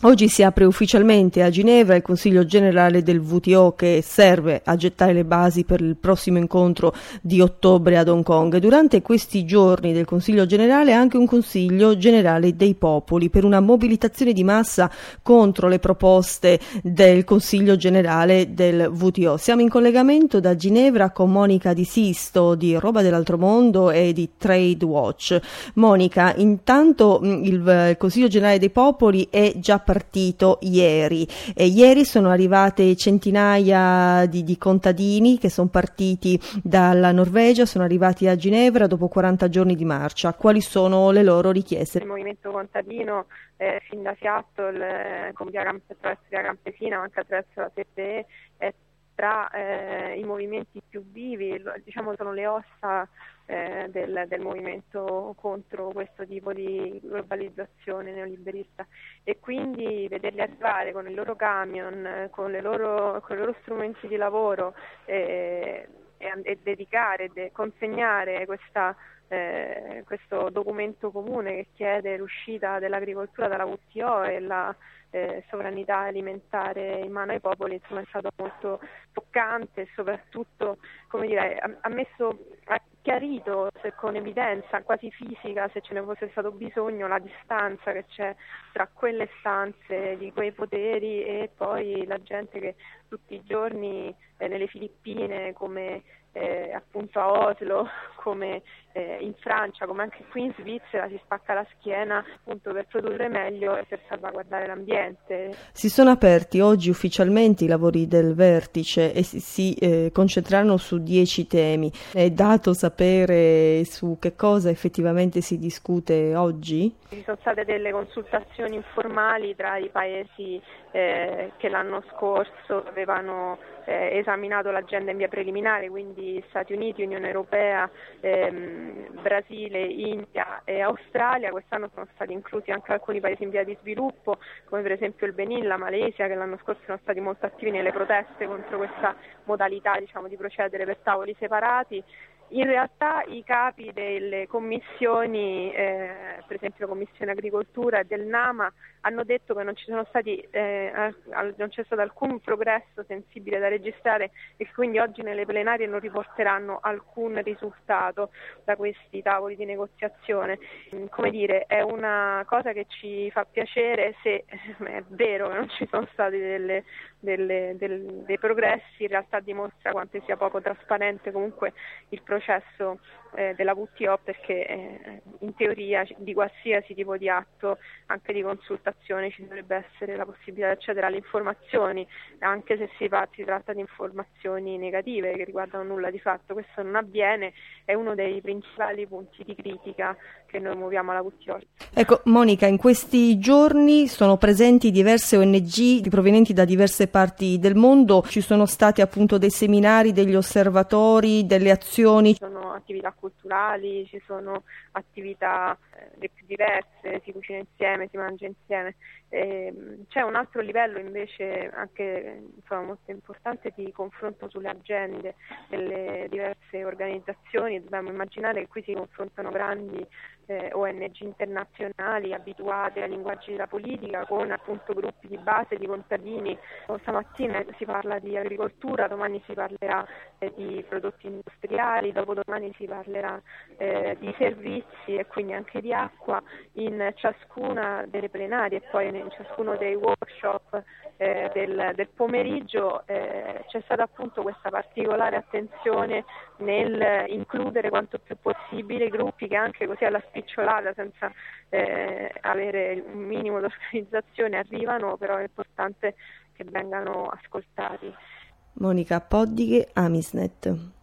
Oggi si apre ufficialmente a Ginevra il Consiglio generale del WTO, che serve a gettare le basi per il prossimo incontro di ottobre ad Hong Kong. Durante questi giorni del Consiglio generale anche un Consiglio generale dei popoli per una mobilitazione di massa contro le proposte del Consiglio generale del WTO. Siamo in collegamento da Ginevra con Monica Di Sisto di Roba dell'Altro Mondo e di Trade Watch. Monica, intanto il Consiglio generale dei popoli è già partito ieri e ieri sono arrivate centinaia di contadini che sono partiti dalla Norvegia, sono arrivati a Ginevra dopo 40 giorni di marcia. Quali sono le loro richieste? Il movimento contadino fin da Seattle, attraverso via Campesina, ma anche attraverso la SEPE, è tra i movimenti più vivi, diciamo sono le ossa del movimento contro questo tipo di globalizzazione neoliberista, e quindi vederli arrivare con il loro camion, con i loro strumenti di lavoro e dedicare, consegnare questo documento comune che chiede l'uscita dell'agricoltura dalla WTO e la sovranità alimentare in mano ai popoli, insomma è stato molto toccante e soprattutto, come dire, ha chiarito con evidenza quasi fisica, se ce ne fosse stato bisogno, la distanza che c'è tra quelle stanze di quei poteri e poi la gente che tutti i giorni nelle Filippine, come appunto a Oslo, come in Francia, come anche qui in Svizzera, si spacca la schiena appunto per produrre meglio e per salvaguardare l'ambiente. Si sono aperti oggi ufficialmente i lavori del vertice e si concentreranno su 10 temi. È dato sapere su che cosa effettivamente si discute oggi? Ci sono state delle consultazioni informali tra i paesi che l'anno scorso avevano esaminato l'agenda in via preliminare, quindi Stati Uniti, Unione Europea, Brasile, India e Australia. Quest'anno sono stati inclusi anche alcuni paesi in via di sviluppo, come per esempio il Benin, la Malesia, che l'anno scorso sono stati molto attivi nelle proteste contro questa modalità, diciamo, di procedere per tavoli separati. In realtà i capi delle commissioni, per esempio la Commissione Agricoltura e del NAMA, hanno detto che non c'è stato alcun progresso sensibile da registrare e quindi oggi nelle plenarie non riporteranno alcun risultato da questi tavoli di negoziazione. Come dire, è una cosa che ci fa piacere se è vero che non ci sono stati dei progressi, in realtà dimostra quanto sia poco trasparente comunque il processo della WTO, perché in teoria di qualsiasi tipo di atto, anche di consultazione, ci dovrebbe essere la possibilità di accedere alle informazioni, anche se si tratta di informazioni negative che riguardano nulla di fatto. Questo non avviene, è uno dei principali punti di critica che noi muoviamo alla WTO. Ecco, Monica, in questi giorni sono presenti diverse ONG provenienti da diverse parti del mondo, ci sono stati appunto dei seminari, degli osservatori, delle azioni. Ci sono attività culturali, ci sono attività le più diverse, si cucina insieme, si mangia insieme. C'è un altro livello invece anche molto importante di confronto sulle agende delle diverse organizzazioni. Dobbiamo immaginare che qui si confrontano grandi ONG internazionali abituate ai linguaggi della politica con appunto gruppi di base di contadini. Stamattina si parla di agricoltura, domani si parlerà di prodotti industriali, dopodomani si parlerà di servizi e quindi anche di acqua. In ciascuna delle plenarie e poi in ciascuno dei workshop del pomeriggio c'è stata appunto questa particolare attenzione nel includere quanto più possibile i gruppi che anche così alla spicciolata, senza avere un minimo di organizzazione, arrivano, però è importante che vengano ascoltati. Monica Poddighe, Amisnet.